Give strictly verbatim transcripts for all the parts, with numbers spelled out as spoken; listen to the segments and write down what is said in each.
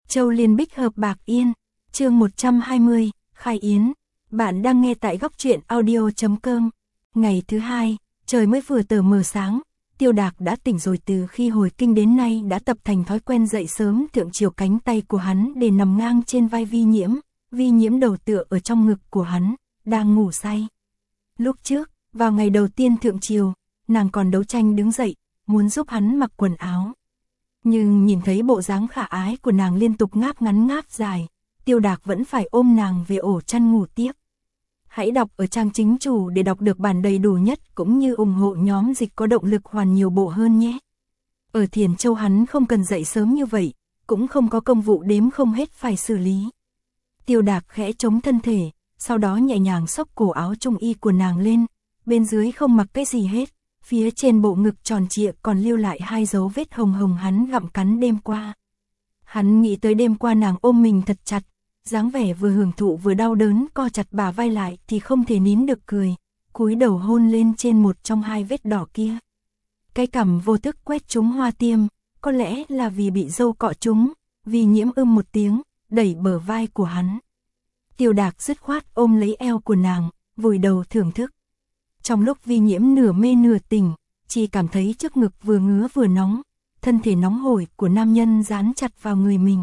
Châu Liên Bích hợp Bạc Yên, chương một trăm hai mươi, khai yến. Bạn đang nghe tại góc truyện audio chấm com. Ngày thứ hai, trời mới vừa tờ mờ sáng, Tiêu Đạc đã tỉnh rồi. Từ khi hồi kinh đến nay đã tập thành thói quen dậy sớm. Thượng chiều cánh tay của hắn để nằm ngang trên vai Vi Nhiễm, Vi Nhiễm đầu tựa ở trong ngực của hắn, đang ngủ say. Lúc trước, vào ngày đầu tiên thượng chiều, nàng còn đấu tranh đứng dậy, muốn giúp hắn mặc quần áo. Nhưng nhìn thấy bộ dáng khả ái của nàng liên tục ngáp ngắn ngáp dài, Tiêu Đạc vẫn phải ôm nàng về ổ chăn ngủ tiếp. Hãy đọc ở trang chính chủ để đọc được bản đầy đủ nhất, cũng như ủng hộ nhóm dịch có động lực hoàn nhiều bộ hơn nhé. Ở Thiền Châu hắn không cần dậy sớm như vậy, cũng không có công vụ đếm không hết phải xử lý. Tiêu Đạc khẽ chống thân thể, sau đó nhẹ nhàng xốc cổ áo trung y của nàng lên, bên dưới không mặc cái gì hết. Phía trên bộ ngực tròn trịa còn lưu lại hai dấu vết hồng hồng hắn gặm cắn đêm qua. Hắn nghĩ tới đêm qua nàng ôm mình thật chặt, dáng vẻ vừa hưởng thụ vừa đau đớn, co chặt bả vai lại thì không thể nín được cười, cúi đầu hôn lên trên một trong hai vết đỏ kia. Cái cằm vô thức quét trúng hoa tiêm, có lẽ là vì bị dâu cọ trúng, Vi Nhiễm ưm một tiếng, đẩy bờ vai của hắn. Tiêu Đạc dứt khoát ôm lấy eo của nàng, vùi đầu thưởng thức. Trong lúc Vi Nhiễm nửa mê nửa tỉnh, chỉ cảm thấy trước ngực vừa ngứa vừa nóng, thân thể nóng hổi của nam nhân dán chặt vào người mình.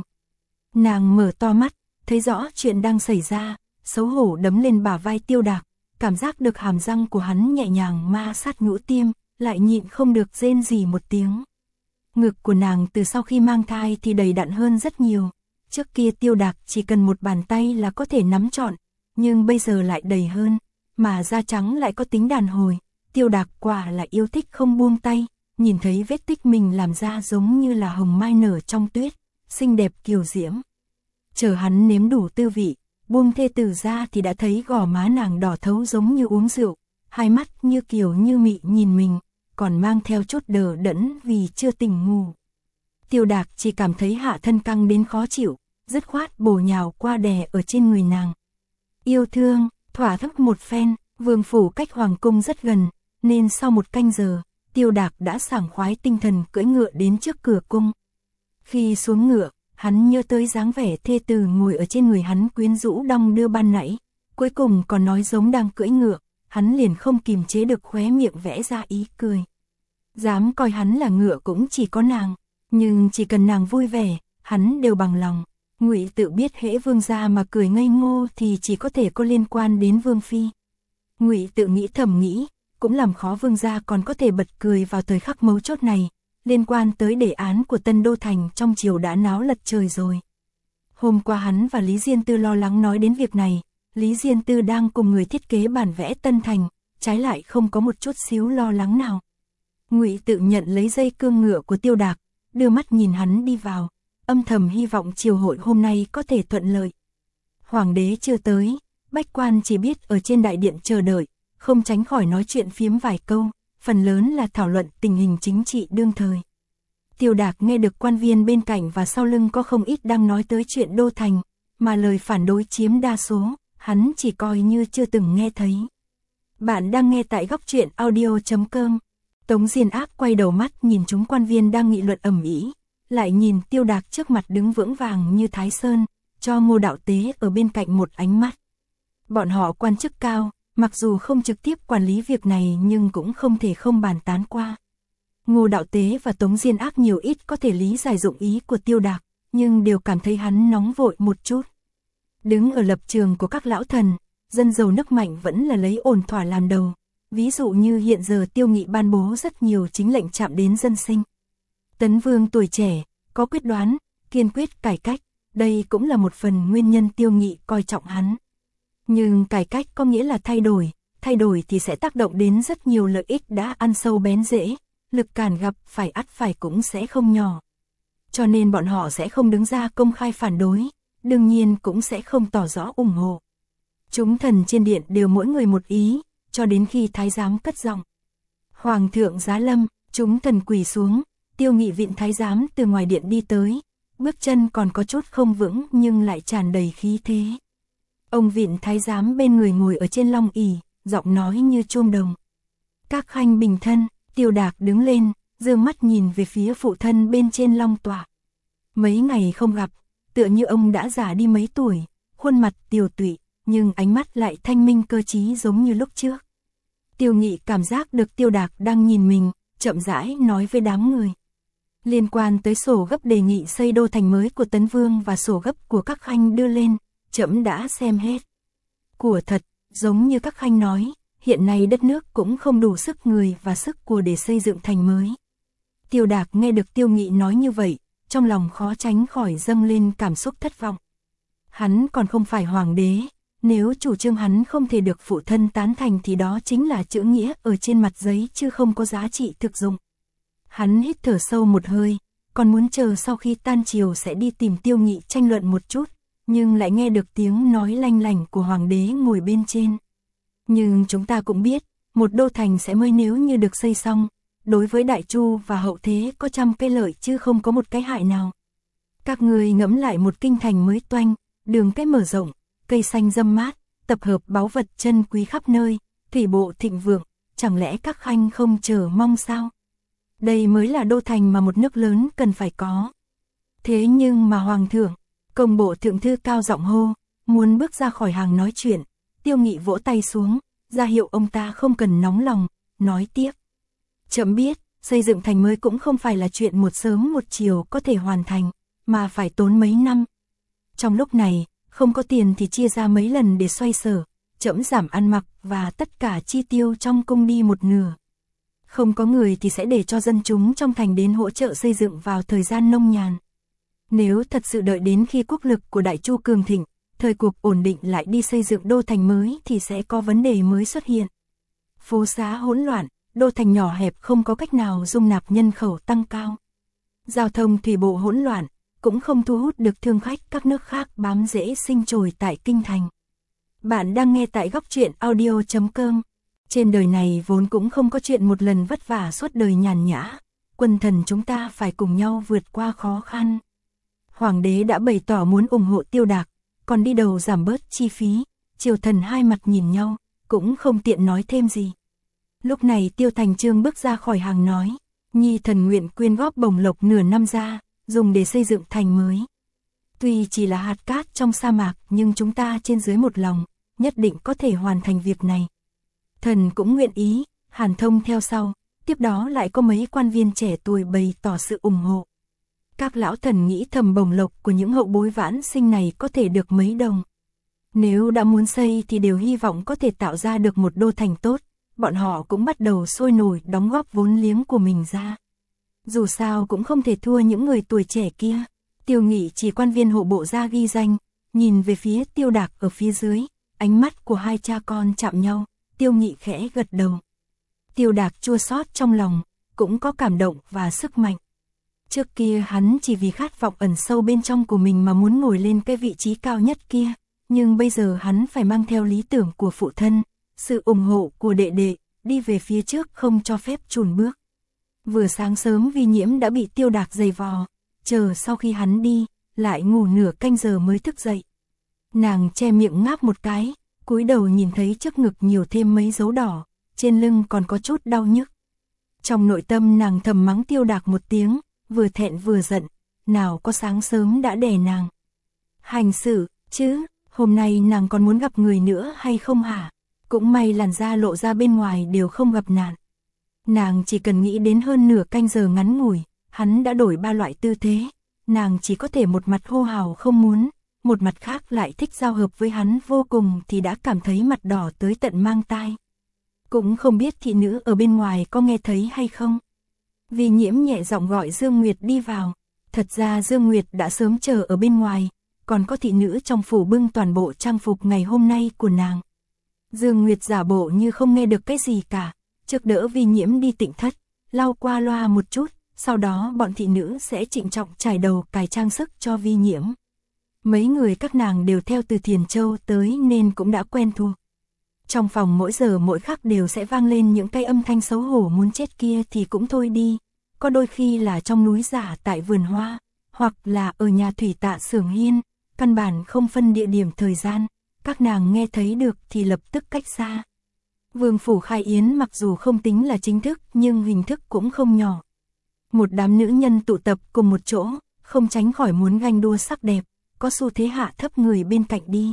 Nàng mở to mắt, thấy rõ chuyện đang xảy ra, xấu hổ đấm lên bả vai Tiêu Đạc, cảm giác được hàm răng của hắn nhẹ nhàng ma sát nhũ tiêm, lại nhịn không được rên rỉ một tiếng. Ngực của nàng từ sau khi mang thai thì đầy đặn hơn rất nhiều, trước kia Tiêu Đạc chỉ cần một bàn tay là có thể nắm trọn, nhưng bây giờ lại đầy hơn. Mà da trắng lại có tính đàn hồi, Tiêu Đạc quả là yêu thích không buông tay, nhìn thấy vết tích mình làm ra giống như là hồng mai nở trong tuyết, xinh đẹp kiều diễm. Chờ hắn nếm đủ tư vị, buông thê tử ra thì đã thấy gò má nàng đỏ thấu giống như uống rượu, hai mắt như kiều như mị nhìn mình, còn mang theo chút đờ đẫn vì chưa tỉnh ngủ. Tiêu Đạc chỉ cảm thấy hạ thân căng đến khó chịu, dứt khoát bổ nhào qua đè ở trên người nàng. Yêu thương. Thỏa thức một phen, vương phủ cách hoàng cung rất gần, nên sau một canh giờ, Tiêu Đạc đã sảng khoái tinh thần cưỡi ngựa đến trước cửa cung. Khi xuống ngựa, hắn nhớ tới dáng vẻ thê tử ngồi ở trên người hắn quyến rũ đong đưa ban nãy, cuối cùng còn nói giống đang cưỡi ngựa, hắn liền không kìm chế được khóe miệng vẽ ra ý cười. Dám coi hắn là ngựa cũng chỉ có nàng, nhưng chỉ cần nàng vui vẻ, hắn đều bằng lòng. Ngụy Tự biết hễ vương gia mà cười ngây ngô thì chỉ có thể có liên quan đến vương phi. Ngụy Tự nghĩ thầm nghĩ, cũng làm khó vương gia còn có thể bật cười vào thời khắc mấu chốt này, liên quan tới đề án của Tân Đô Thành trong triều đã náo lật trời rồi. Hôm qua hắn và Lý Diên Tư lo lắng nói đến việc này, Lý Diên Tư đang cùng người thiết kế bản vẽ Tân Thành, trái lại không có một chút xíu lo lắng nào. Ngụy Tự nhận lấy dây cương ngựa của Tiêu Đạc, đưa mắt nhìn hắn đi vào, âm thầm hy vọng triều hội hôm nay có thể thuận lợi. Hoàng đế chưa tới, bách quan chỉ biết ở trên đại điện chờ đợi, không tránh khỏi nói chuyện phiếm vài câu, phần lớn là thảo luận tình hình chính trị đương thời. Tiêu Đạc nghe được quan viên bên cạnh và sau lưng có không ít đang nói tới chuyện Đô Thành, mà lời phản đối chiếm đa số, hắn chỉ coi như chưa từng nghe thấy. Bạn đang nghe tại góc truyện audio chấm com. Tống Diên Ác quay đầu mắt nhìn chúng quan viên đang nghị luận ầm ĩ, lại nhìn Tiêu Đạc trước mặt đứng vững vàng như Thái Sơn, cho Ngô Đạo Tế ở bên cạnh một ánh mắt. Bọn họ quan chức cao, mặc dù không trực tiếp quản lý việc này nhưng cũng không thể không bàn tán qua. Ngô Đạo Tế và Tống Diên Ác nhiều ít có thể lý giải dụng ý của Tiêu Đạc, nhưng đều cảm thấy hắn nóng vội một chút. Đứng ở lập trường của các lão thần, dân giàu nước mạnh vẫn là lấy ổn thỏa làm đầu. Ví dụ như hiện giờ Tiêu Nghị ban bố rất nhiều chính lệnh chạm đến dân sinh. Tấn Vương tuổi trẻ, có quyết đoán, kiên quyết cải cách, đây cũng là một phần nguyên nhân Tiêu Nghị coi trọng hắn. Nhưng cải cách có nghĩa là thay đổi, thay đổi thì sẽ tác động đến rất nhiều lợi ích đã ăn sâu bén rễ, lực cản gặp phải ắt phải cũng sẽ không nhỏ. Cho nên bọn họ sẽ không đứng ra công khai phản đối, đương nhiên cũng sẽ không tỏ rõ ủng hộ. Chúng thần trên điện đều mỗi người một ý, cho đến khi thái giám cất giọng. Hoàng thượng giá lâm, chúng thần quỳ xuống. Tiêu Nghị vịn thái giám từ ngoài điện đi tới, bước chân còn có chút không vững nhưng lại tràn đầy khí thế. Ông vịn thái giám bên người ngồi ở trên long ỷ, giọng nói như chuông đồng. Các khanh bình thân. Tiêu Đạc đứng lên, dương mắt nhìn về phía phụ thân bên trên long tọa. Mấy ngày không gặp, tựa như ông đã già đi mấy tuổi, khuôn mặt tiều tụy, nhưng ánh mắt lại thanh minh cơ trí giống như lúc trước. Tiêu Nghị cảm giác được Tiêu Đạc đang nhìn mình, chậm rãi nói với đám người. Liên quan tới sổ gấp đề nghị xây đô thành mới của Tấn Vương và sổ gấp của các khanh đưa lên, trẫm đã xem hết. Của thật, giống như các khanh nói, hiện nay đất nước cũng không đủ sức người và sức của để xây dựng thành mới. Tiêu Đạc nghe được Tiêu Nghị nói như vậy, trong lòng khó tránh khỏi dâng lên cảm xúc thất vọng. Hắn còn không phải hoàng đế, nếu chủ trương hắn không thể được phụ thân tán thành thì đó chính là chữ nghĩa ở trên mặt giấy chứ không có giá trị thực dụng. Hắn hít thở sâu một hơi, còn muốn chờ sau khi tan chiều sẽ đi tìm Tiêu Nghị tranh luận một chút, nhưng lại nghe được tiếng nói lanh lảnh của hoàng đế ngồi bên trên. Nhưng chúng ta cũng biết, một đô thành sẽ mới nếu như được xây xong, đối với Đại Chu và hậu thế có trăm cái lợi chứ không có một cái hại nào. Các người ngẫm lại một kinh thành mới toanh, đường cái mở rộng, cây xanh râm mát, tập hợp báu vật chân quý khắp nơi, thủy bộ thịnh vượng, chẳng lẽ các khanh không chờ mong sao? Đây mới là đô thành mà một nước lớn cần phải có. Thế nhưng mà hoàng thượng, công bộ thượng thư cao giọng hô, muốn bước ra khỏi hàng nói chuyện, Tiêu Nghị vỗ tay xuống, ra hiệu ông ta không cần nóng lòng, nói tiếp. Trẫm biết, xây dựng thành mới cũng không phải là chuyện một sớm một chiều có thể hoàn thành, mà phải tốn mấy năm. Trong lúc này, không có tiền thì chia ra mấy lần để xoay sở, trẫm giảm ăn mặc và tất cả chi tiêu trong cung đi một nửa. Không có người thì sẽ để cho dân chúng trong thành đến hỗ trợ xây dựng vào thời gian nông nhàn. Nếu thật sự đợi đến khi quốc lực của Đại Chu cường thịnh, thời cuộc ổn định lại đi xây dựng đô thành mới thì sẽ có vấn đề mới xuất hiện. Phố xá hỗn loạn, đô thành nhỏ hẹp không có cách nào dung nạp nhân khẩu tăng cao. Giao thông thủy bộ hỗn loạn, cũng không thu hút được thương khách các nước khác bám rễ sinh trồi tại kinh thành. Bạn đang nghe tại góc truyện audio chấm com. Trên đời này vốn cũng không có chuyện một lần vất vả suốt đời nhàn nhã, quân thần chúng ta phải cùng nhau vượt qua khó khăn. Hoàng đế đã bày tỏ muốn ủng hộ Tiêu Đạc, còn đi đầu giảm bớt chi phí, triều thần hai mặt nhìn nhau, cũng không tiện nói thêm gì. Lúc này Tiêu Thành Chương bước ra khỏi hàng nói, nhi thần nguyện quyên góp bổng lộc nửa năm ra, dùng để xây dựng thành mới. Tuy chỉ là hạt cát trong sa mạc nhưng chúng ta trên dưới một lòng, nhất định có thể hoàn thành việc này. Thần cũng nguyện ý, Hàn Thông theo sau, tiếp đó lại có mấy quan viên trẻ tuổi bày tỏ sự ủng hộ. Các lão thần nghĩ thầm bổng lộc của những hậu bối vãn sinh này có thể được mấy đồng. Nếu đã muốn xây thì đều hy vọng có thể tạo ra được một đô thành tốt, bọn họ cũng bắt đầu sôi nổi đóng góp vốn liếng của mình ra. Dù sao cũng không thể thua những người tuổi trẻ kia. Tiêu Nghị chỉ quan viên hộ bộ ra ghi danh, nhìn về phía Tiêu Đạc ở phía dưới, ánh mắt của hai cha con chạm nhau, Tiêu Nghị khẽ gật đầu. Tiêu Đạc chua xót trong lòng, cũng có cảm động và sức mạnh. Trước kia hắn chỉ vì khát vọng ẩn sâu bên trong của mình mà muốn ngồi lên cái vị trí cao nhất kia, nhưng bây giờ hắn phải mang theo lý tưởng của phụ thân, sự ủng hộ của đệ đệ, đi về phía trước không cho phép chùn bước. Vừa sáng sớm Vi Nhiễm đã bị Tiêu Đạc giày vò, chờ sau khi hắn đi, lại ngủ nửa canh giờ mới thức dậy. Nàng che miệng ngáp một cái, cúi đầu nhìn thấy trước ngực nhiều thêm mấy dấu đỏ, trên lưng còn có chút đau nhức. Trong nội tâm nàng thầm mắng Tiêu Đạc một tiếng, vừa thẹn vừa giận, nào có sáng sớm đã đè nàng. Hành xử, chứ, hôm nay nàng còn muốn gặp người nữa hay không hả? Cũng may làn da lộ ra bên ngoài đều không gặp nạn. Nàng chỉ cần nghĩ đến hơn nửa canh giờ ngắn ngủi, hắn đã đổi ba loại tư thế, nàng chỉ có thể một mặt hô hào không muốn, một mặt khác lại thích giao hợp với hắn vô cùng thì đã cảm thấy mặt đỏ tới tận mang tai. Cũng không biết thị nữ ở bên ngoài có nghe thấy hay không. Vi Nhiễm nhẹ giọng gọi Dương Nguyệt đi vào, thật ra Dương Nguyệt đã sớm chờ ở bên ngoài, còn có thị nữ trong phủ bưng toàn bộ trang phục ngày hôm nay của nàng. Dương Nguyệt giả bộ như không nghe được cái gì cả, trước đỡ Vi Nhiễm đi tịnh thất, lau qua loa một chút, sau đó bọn thị nữ sẽ trịnh trọng trải đầu cài trang sức cho Vi Nhiễm. Mấy người các nàng đều theo từ Thiền Châu tới nên cũng đã quen thuộc. Trong phòng mỗi giờ mỗi khắc đều sẽ vang lên những cái âm thanh xấu hổ muốn chết kia thì cũng thôi đi, có đôi khi là trong núi giả tại vườn hoa, hoặc là ở nhà thủy tạ xưởng hiên, căn bản không phân địa điểm thời gian, các nàng nghe thấy được thì lập tức cách xa. Vương phủ khai yến mặc dù không tính là chính thức nhưng hình thức cũng không nhỏ. Một đám nữ nhân tụ tập cùng một chỗ, không tránh khỏi muốn ganh đua sắc đẹp, có xu thế hạ thấp người bên cạnh đi.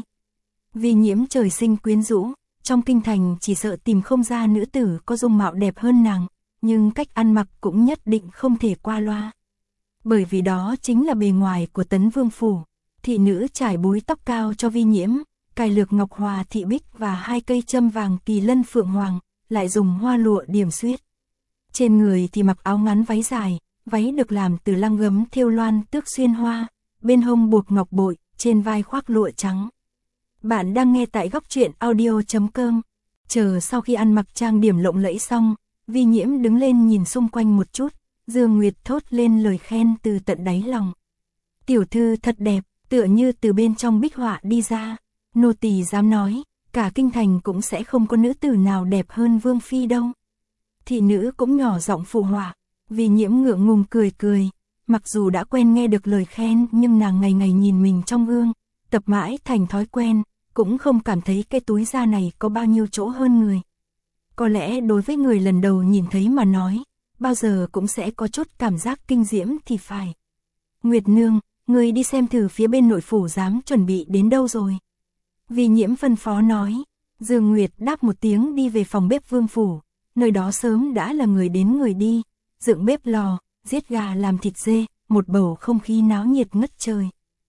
Vi Nhiễm trời sinh quyến rũ, trong kinh thành chỉ sợ tìm không ra nữ tử có dung mạo đẹp hơn nàng, nhưng cách ăn mặc cũng nhất định không thể qua loa. Bởi vì đó chính là bề ngoài của Tấn Vương phủ. Thị nữ trải búi tóc cao cho Vi Nhiễm, cài lược ngọc hòa thị bích và hai cây châm vàng kỳ lân phượng hoàng, lại dùng hoa lụa điểm xuyết. Trên người thì mặc áo ngắn váy dài, váy được làm từ lăng gấm thêu loan tước xuyên hoa, bên hông buộc ngọc bội, trên vai khoác lụa trắng. Bạn đang nghe tại góc truyện audio chấm com. Chờ sau khi ăn mặc trang điểm lộng lẫy xong, Vi Nhiễm đứng lên nhìn xung quanh một chút, Dương Nguyệt thốt lên lời khen từ tận đáy lòng. Tiểu thư thật đẹp, tựa như từ bên trong bích họa đi ra. Nô tỳ dám nói, cả kinh thành cũng sẽ không có nữ tử nào đẹp hơn Vương phi đâu. Thị nữ cũng nhỏ giọng phụ họa. Vi Nhiễm ngượng ngùng cười cười, mặc dù đã quen nghe được lời khen nhưng nàng ngày ngày nhìn mình trong gương, tập mãi thành thói quen, cũng không cảm thấy cái túi da này có bao nhiêu chỗ hơn người. Có lẽ đối với người lần đầu nhìn thấy mà nói, bao giờ cũng sẽ có chút cảm giác kinh diễm thì phải. Nguyệt nương, người đi xem thử phía bên nội phủ giám chuẩn bị đến đâu rồi. Vi Nhiễm phân phó nói. Dương Nguyệt đáp một tiếng đi về phòng bếp Vương phủ, nơi đó sớm đã là người đến người đi, dựng bếp lò, giết gà làm thịt dê, một bầu không khí náo nhiệt ngất trời.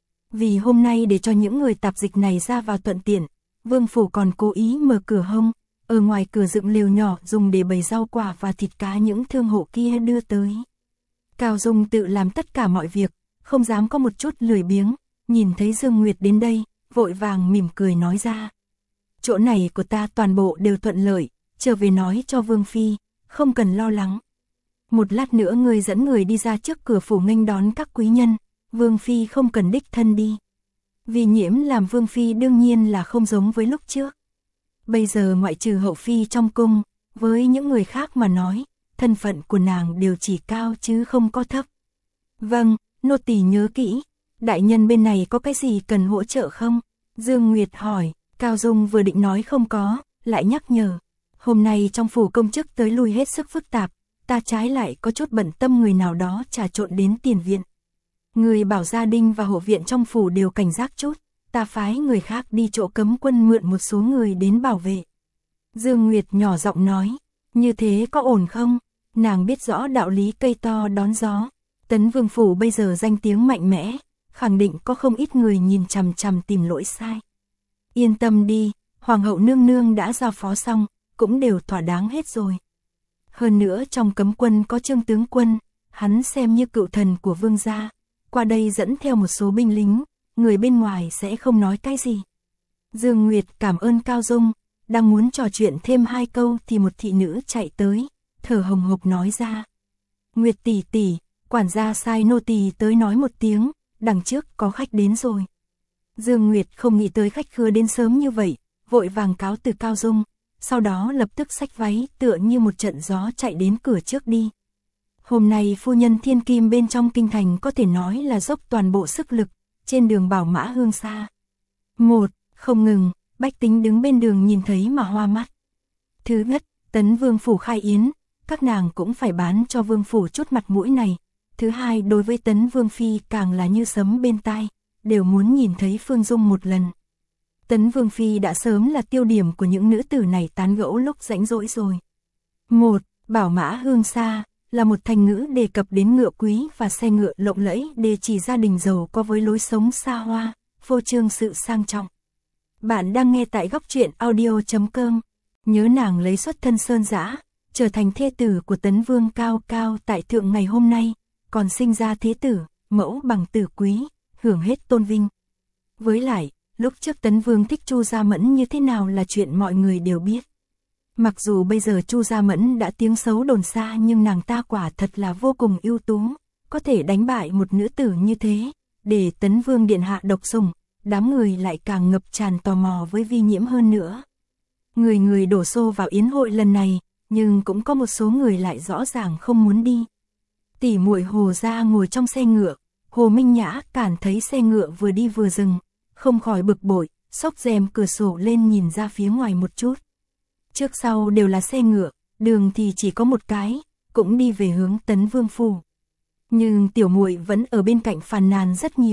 Vì hôm nay để cho những người tạp dịch này ra vào thuận tiện, Vương phủ còn cố ý mở cửa hông, ở ngoài cửa dựng lều nhỏ dùng để bày rau quả và thịt cá những thương hộ kia đưa tới. Cao Dung tự làm tất cả mọi việc, không dám có một chút lười biếng, nhìn thấy Dương Nguyệt đến đây, vội vàng mỉm cười nói ra. Chỗ này của ta toàn bộ đều thuận lợi, trở về nói cho Vương phi, không cần lo lắng. Một lát nữa người dẫn người đi ra trước cửa phủ nghênh đón các quý nhân, Vương phi không cần đích thân đi. Vi Nhiễm làm Vương phi đương nhiên là không giống với lúc trước. Bây giờ ngoại trừ hậu phi trong cung, với những người khác mà nói, thân phận của nàng đều chỉ cao chứ không có thấp. Vâng, nô tỳ nhớ kỹ, đại nhân bên này có cái gì cần hỗ trợ không? Dương Nguyệt hỏi. Cao Dung vừa định nói không có, lại nhắc nhở. Hôm nay trong phủ công chức tới lui hết sức phức tạp, ta trái lại có chút bận tâm người nào đó trà trộn đến tiền viện. Người bảo gia đình và hộ viện trong phủ đều cảnh giác chút, ta phái người khác đi chỗ cấm quân mượn một số người đến bảo vệ. Dương Nguyệt nhỏ giọng nói, như thế có ổn không? Nàng biết rõ đạo lý cây to đón gió. Tấn Vương phủ bây giờ danh tiếng mạnh mẽ, khẳng định có không ít người nhìn chằm chằm tìm lỗi sai. Yên tâm đi, Hoàng hậu nương nương đã giao phó xong, cũng đều thỏa đáng hết rồi. Hơn nữa trong cấm quân có Trương tướng quân, hắn xem như cựu thần của vương gia, qua đây dẫn theo một số binh lính, người bên ngoài sẽ không nói cái gì. Dương Nguyệt cảm ơn Cao Dung, đang muốn trò chuyện thêm hai câu thì một thị nữ chạy tới, thở hồng hộc nói ra. Nguyệt tỷ tỷ, quản gia sai nô tỳ tới nói một tiếng, đằng trước có khách đến rồi. Dương Nguyệt không nghĩ tới khách khứa đến sớm như vậy, vội vàng cáo từ Cao Dung, sau đó lập tức xách váy tựa như một trận gió chạy đến cửa trước đi. Hôm nay phu nhân thiên kim bên trong kinh thành có thể nói là dốc toàn bộ sức lực, trên đường bảo mã hương xa. Một, không ngừng, bách tính đứng bên đường nhìn thấy mà hoa mắt. Thứ nhất, Tấn Vương phủ khai yến, các nàng cũng phải bán cho Vương phủ chút mặt mũi này. Thứ hai, đối với Tấn Vương phi càng là như sấm bên tai, đều muốn nhìn thấy Phương Dung một lần. Tấn Vương phi đã sớm là tiêu điểm của những nữ tử này tán gẫu lúc rảnh rỗi rồi. Một, bảo mã hương xa là một thành ngữ đề cập đến ngựa quý và xe ngựa lộng lẫy để chỉ gia đình giàu có với lối sống xa hoa, phô trương sự sang trọng. Bạn đang nghe tại góc truyện audio chấm com. Nhớ nàng lấy xuất thân sơn dã, trở thành thê tử của Tấn Vương cao cao tại thượng ngày hôm nay, còn sinh ra thế tử, mẫu bằng tử quý, hưởng hết tôn vinh. Với lại, lúc trước Tấn Vương thích Chu Gia Mẫn như thế nào là chuyện mọi người đều biết. Mặc dù bây giờ Chu Gia Mẫn đã tiếng xấu đồn xa nhưng nàng ta quả thật là vô cùng ưu tú, có thể đánh bại một nữ tử như thế, để Tấn Vương điện hạ độc sủng, đám người lại càng ngập tràn tò mò với Vi Nhiễm hơn nữa. Người người đổ xô vào yến hội lần này, nhưng cũng có một số người lại rõ ràng không muốn đi. Tỷ muội Hồ gia ngồi trong xe ngựa, Hồ Minh Nhã cản thấy xe ngựa vừa đi vừa dừng, không khỏi bực bội, xốc rèm cửa sổ lên nhìn ra phía ngoài một chút. Trước sau đều là xe ngựa, đường thì chỉ có một cái, cũng đi về hướng Tấn Vương phủ. Nhưng tiểu muội vẫn ở bên cạnh phàn nàn rất nhiều.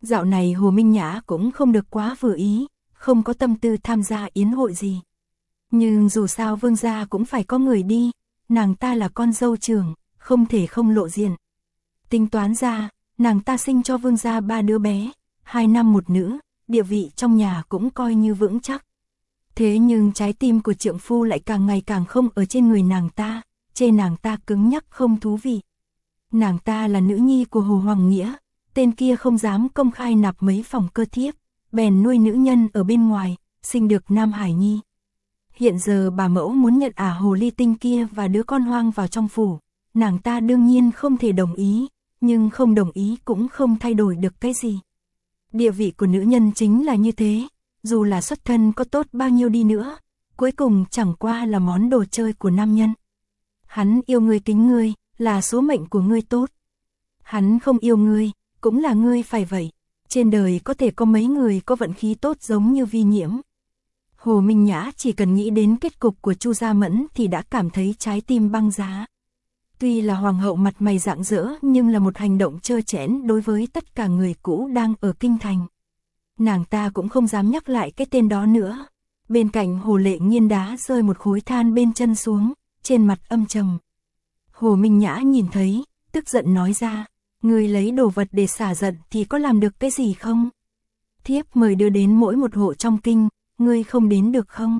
Dạo này Hồ Minh Nhã cũng không được quá vừa ý, không có tâm tư tham gia yến hội gì. Nhưng dù sao Vương gia cũng phải có người đi, nàng ta là con dâu trưởng, không thể không lộ diện. Tính toán ra, nàng ta sinh cho Vương gia ba đứa bé, hai nam một nữ, địa vị trong nhà cũng coi như vững chắc. Thế nhưng trái tim của trượng phu lại càng ngày càng không ở trên người nàng ta, chê nàng ta cứng nhắc không thú vị. Nàng ta là nữ nhi của Hồ Hoàng Nghĩa, tên kia không dám công khai nạp mấy phòng cơ thiếp, bèn nuôi nữ nhân ở bên ngoài, sinh được Nam Hải Nhi. Hiện giờ bà mẫu muốn nhận ả hồ ly tinh kia và đứa con hoang vào trong phủ, nàng ta đương nhiên không thể đồng ý, nhưng không đồng ý cũng không thay đổi được cái gì. Địa vị của nữ nhân chính là như thế, dù là xuất thân có tốt bao nhiêu đi nữa, cuối cùng chẳng qua là món đồ chơi của nam nhân. Hắn yêu ngươi kính ngươi, là số mệnh của ngươi tốt. Hắn không yêu ngươi, cũng là ngươi phải vậy. Trên đời có thể có mấy người có vận khí tốt giống như Vi Nhiễm. Hồ Minh Nhã chỉ cần nghĩ đến kết cục của Chu Gia Mẫn thì đã cảm thấy trái tim băng giá. Tuy là hoàng hậu mặt mày rạng rỡ nhưng là một hành động trơ trẽn đối với tất cả người cũ đang ở kinh thành. Nàng ta cũng không dám nhắc lại cái tên đó nữa. Bên cạnh Hồ Lệ Nghiên đá rơi một khối than bên chân xuống, trên mặt âm trầm. Hồ Minh Nhã nhìn thấy, tức giận nói ra, ngươi lấy đồ vật để xả giận thì có làm được cái gì không? Thiếp mời đưa đến mỗi một hộ trong kinh, ngươi không đến được không?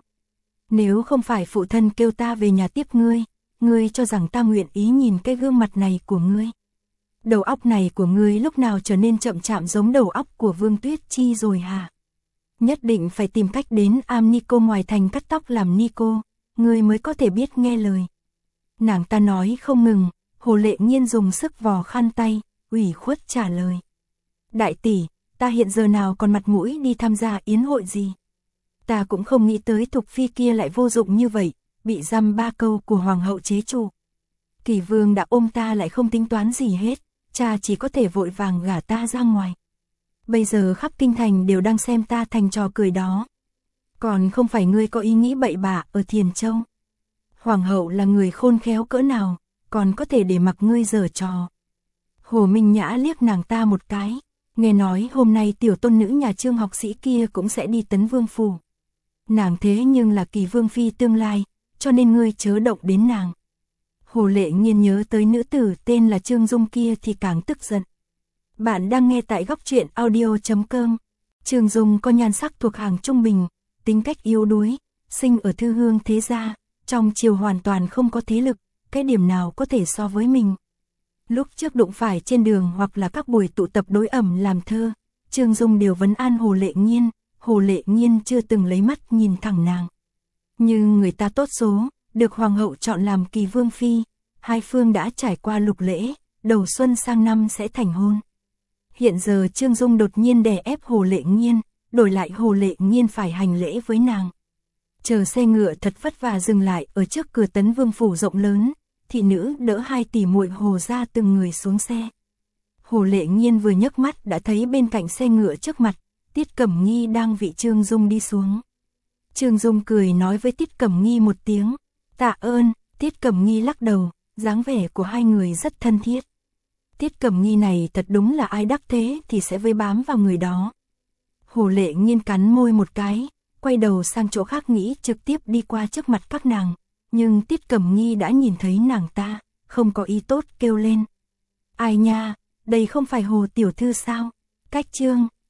Nếu không phải phụ thân kêu ta về nhà tiếp ngươi, ngươi cho rằng ta nguyện ý nhìn cái gương mặt này của ngươi. Đầu óc này của ngươi lúc nào trở nên chậm chạm giống đầu óc của Vương Tuyết Chi rồi hả? Nhất định phải tìm cách đến am Nico ngoài thành cắt tóc làm Nico, ngươi mới có thể biết nghe lời. Nàng ta nói không ngừng, Hồ Lệ Nghiên dùng sức vò khăn tay, ủy khuất trả lời. Đại tỷ, ta hiện giờ nào còn mặt mũi đi tham gia yến hội gì? Ta cũng không nghĩ tới Thục Phi kia lại vô dụng như vậy, bị dăm ba câu của hoàng hậu chế trụ. Kỳ Vương đã ôm ta lại không tính toán gì hết, cha chỉ có thể vội vàng gả ta ra ngoài. Bây giờ khắp kinh thành đều đang xem ta thành trò cười đó. Còn không phải ngươi có ý nghĩ bậy bạ ở Thiền Châu. Hoàng hậu là người khôn khéo cỡ nào, còn có thể để mặc ngươi giở trò. Hồ Minh Nhã liếc nàng ta một cái, nghe nói hôm nay tiểu tôn nữ nhà Trương học sĩ kia cũng sẽ đi Tấn Vương phủ. Nàng thế nhưng là Kỳ Vương phi tương lai, cho nên ngươi chớ động đến nàng. Hồ Lệ Nghiên nhớ tới nữ tử tên là Trương Dung kia thì càng tức giận. Bạn đang nghe tại góc truyện audio chấm com. Trương Dung có nhan sắc thuộc hàng trung bình, tính cách yếu đuối, sinh ở thư hương thế gia, trong triều hoàn toàn không có thế lực, cái điểm nào có thể so với mình. Lúc trước đụng phải trên đường hoặc là các buổi tụ tập đối ẩm làm thơ, Trương Dung đều vấn an Hồ Lệ Nghiên, Hồ Lệ Nghiên chưa từng lấy mắt nhìn thẳng nàng. Nhưng người ta tốt số, được hoàng hậu chọn làm Kỳ Vương phi, hai phương đã trải qua lục lễ, đầu xuân sang năm sẽ thành hôn. Hiện giờ Trương Dung đột nhiên đè ép Hồ Lệ Nghiên, đổi lại Hồ Lệ Nghiên phải hành lễ với nàng. Chờ xe ngựa thật vất vả dừng lại ở trước cửa Tấn Vương phủ rộng lớn, thị nữ đỡ hai tỷ muội Hồ ra từng người xuống xe. Hồ Lệ Nghiên vừa nhấc mắt đã thấy bên cạnh xe ngựa trước mặt, Tiết Cẩm Nghi đang vị Trương Dung đi xuống. Trương Dung cười nói với Tiết Cẩm Nghi một tiếng, tạ ơn. Tiết Cẩm Nghi lắc đầu, dáng vẻ của hai người rất thân thiết. Tiết Cẩm Nghi này thật đúng là ai đắc thế thì sẽ vây bám vào người đó. Hồ Lệ Nghiên cắn môi một cái, quay đầu sang chỗ khác nghĩ trực tiếp đi qua trước mặt các nàng. Nhưng Tiết Cẩm Nghi đã nhìn thấy nàng ta, không có ý tốt kêu lên. Ai nha, đây không phải Hồ tiểu thư sao? Cách Trương